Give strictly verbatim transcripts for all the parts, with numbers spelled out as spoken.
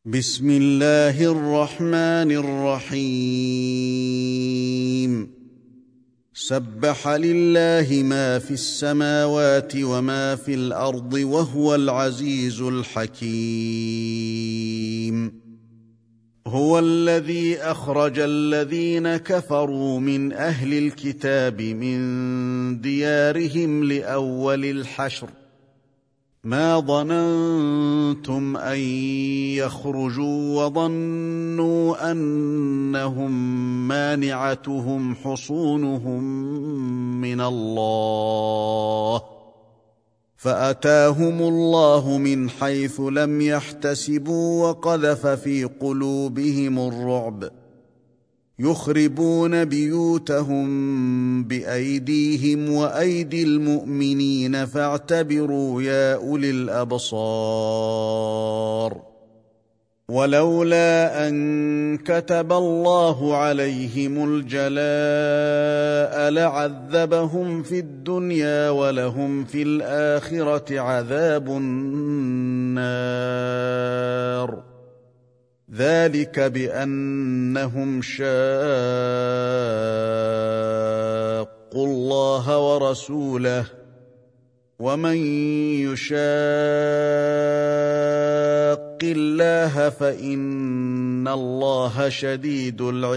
بسم الله الرحمن الرحيم سبح لله ما في السماوات وما في الأرض وهو العزيز الحكيم هو الذي أخرج الذين كفروا من أهل الكتاب من ديارهم لأول الحشر ما ظننتم أن يخرجوا وظنوا أنهم مانعتهم حصونهم من الله فأتاهم الله من حيث لم يحتسبوا وقذف في قلوبهم الرعب يخربون بيوتهم بأيديهم وأيدي المؤمنين فاعتبروا يا أولي الأبصار ولولا أن كتب الله عليهم الجلاء لعذبهم في الدنيا ولهم في الآخرة عذاب النار ذلك بأنهم شاقوا الله ورسوله ومن يشاق الله فإن الله شديد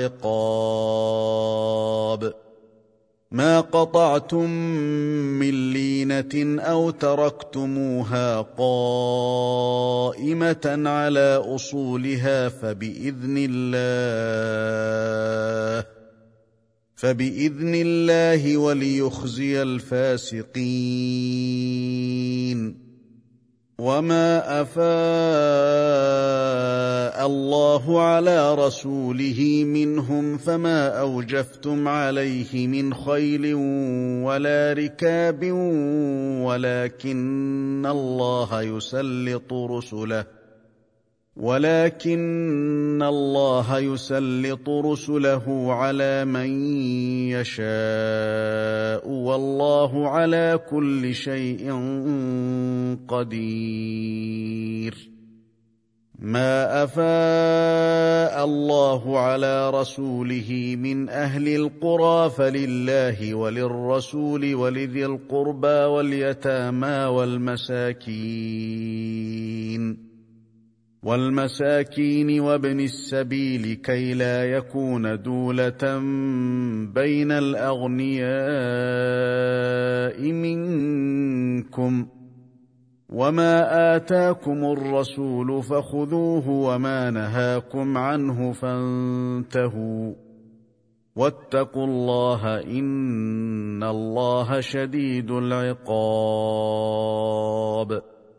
العقاب ما قطعتم من لينة أو تركتموها قائمة على أصولها فبإذن الله فبإذن الله وليخزي الفاسقين وما أفاء الله على رسوله منهم فما أوجفتم عليه من خيل ولا ركاب ولكن الله يسلط رسله ولكن الله يسلط رسله على من يشاء والله على كل شيء قدير ما أفاء الله على رسوله من أهل القرى فلله وللرسول ولذي القربى واليتامى والمساكين والمساكين وابن السبيل كي لا يكون دولة بين الأغنياء منكم وما آتاكم الرسول فخذوه وما نهاكم عنه فانتهوا واتقوا الله إن الله شديد العقاب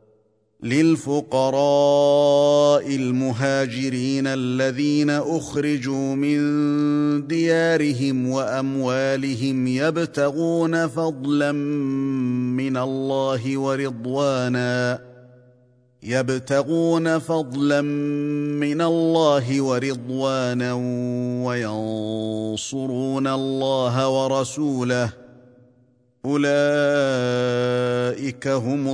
للفقراء المهاجرين الذين أخرجوا من ديارهم وأموالهم يبتغون فضلا من الله ورضوانا يبتغون فضلا من الله ورضوانا وينصرون الله ورسوله أولئك هم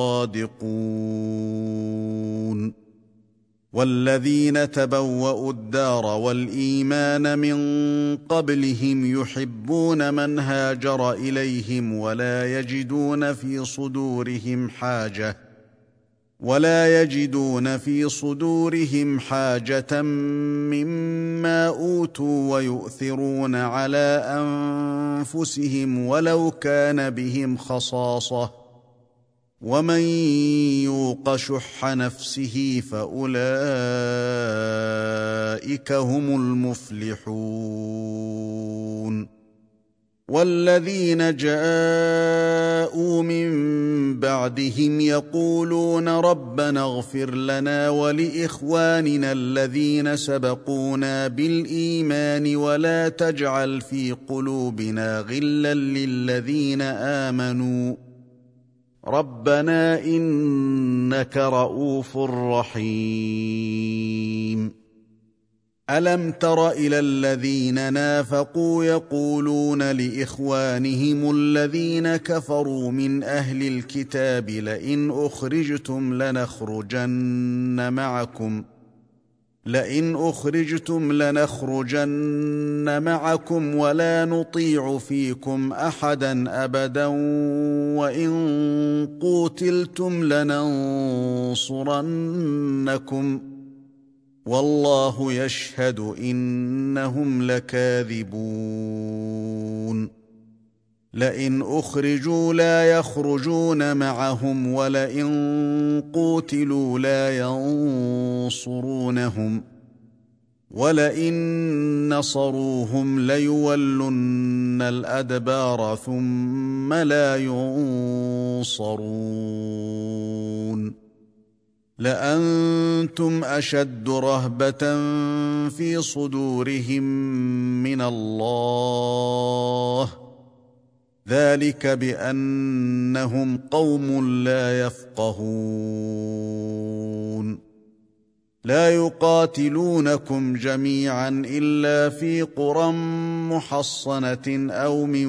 الصادقون والذين تبوأوا الدار والإيمان من قبلهم يحبون من هاجر إليهم ولا يجدون في صدورهم حاجة ولا يجدون في صدورهم حاجة مما أوتوا ويؤثرون على أنفسهم ولو كان بهم خصاصة ومن يوق شح نفسه فأولئك هم المفلحون والذين جاءوا من بعدهم يقولون ربنا اغفر لنا ولإخواننا الذين سبقونا بالإيمان ولا تجعل في قلوبنا غلا للذين آمنوا ربنا إنك رؤوف رحيم ألم تر إلى الذين نافقوا يقولون لإخوانهم الذين كفروا من أهل الكتاب لئن أخرجتم لنخرجن معكم لئن أخرجتم لنخرجن معكم ولا نطيع فيكم أحدا أبدا وإن قوتلتم لننصرنكم والله يشهد إنهم لكاذبون لئن أخرجوا لا يخرجون معهم ولئن قوتلوا لا ينصرونهم ولئن نصروهم ليولن الأدبار ثم لا ينصرون لأنتم أشد رهبة في صدورهم من الله ذلك بأنهم قوم لا يفقهون لا يقاتلونكم جميعا إلا في قرى محصنة أو من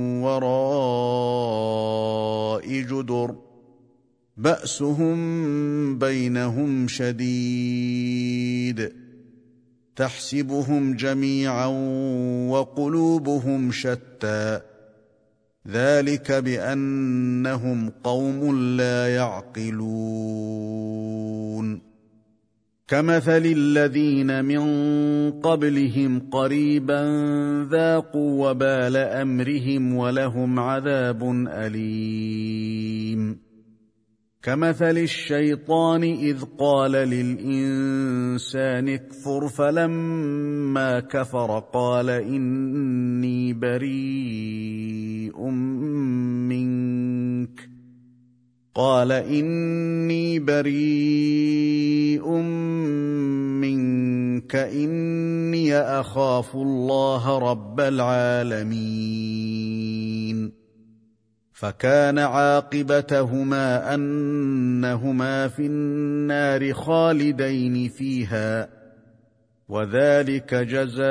وراء جدر بأسهم بينهم شديد تحسبهم جميعا وقلوبهم شتى ذلك بأنهم قوم لا يعقلون كمثل الذين من قبلهم قريبا ذاقوا وبال أمرهم ولهم عذاب أليم كمثل الشيطان إذ قال للإنسان اكفر فلما كفر قال إني بريء منك قال إني بريء منك إني أخاف الله رب العالمين فكان عاقبتهما أنهما في النار خالدين فيها وذلك جزاء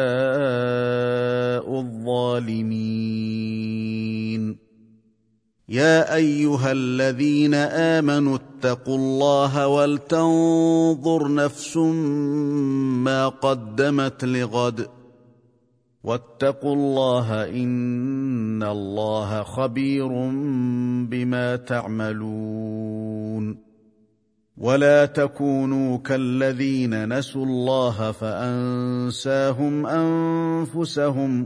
الظالمين يا أيها الذين آمنوا اتقوا الله ولتنظر نفس ما قدمت لغد واتقوا الله إن الله خبير بما تعملون ولا تكونوا كالذين نسوا الله فأنساهم أنفسهم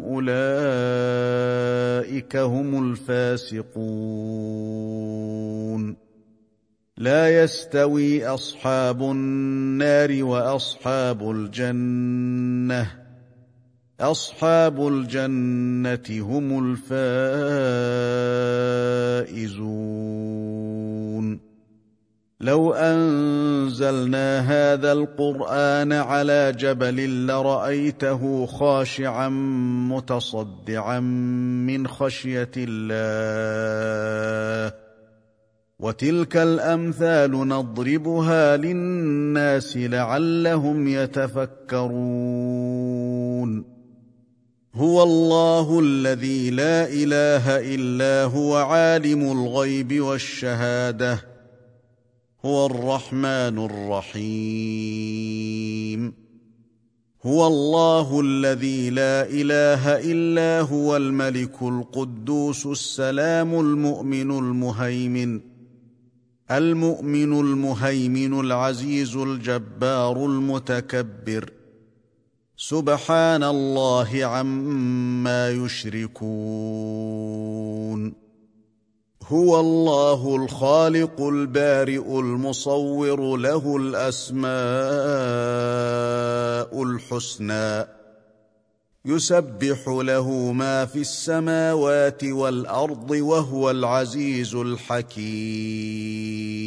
أولئك هم الفاسقون لا يستوي أصحاب النار وأصحاب الجنة أصحاب الجنة هم الفائزون لو أنزلنا هذا القرآن على جبل لرأيته خاشعا متصدعا من خشية الله وتلك الأمثال نضربها للناس لعلهم يتفكرون هو الله الذي لا إله إلا هو عالم الغيب والشهادة هو الرحمن الرحيم هو الله الذي لا إله إلا هو الملك القدوس السلام المؤمن المهيمن المؤمن المهيمن العزيز الجبار المتكبر سبحان الله عما يشركون هو الله الخالق البارئ المصور له الأسماء الحسنى يسبح له ما في السماوات والأرض وهو العزيز الحكيم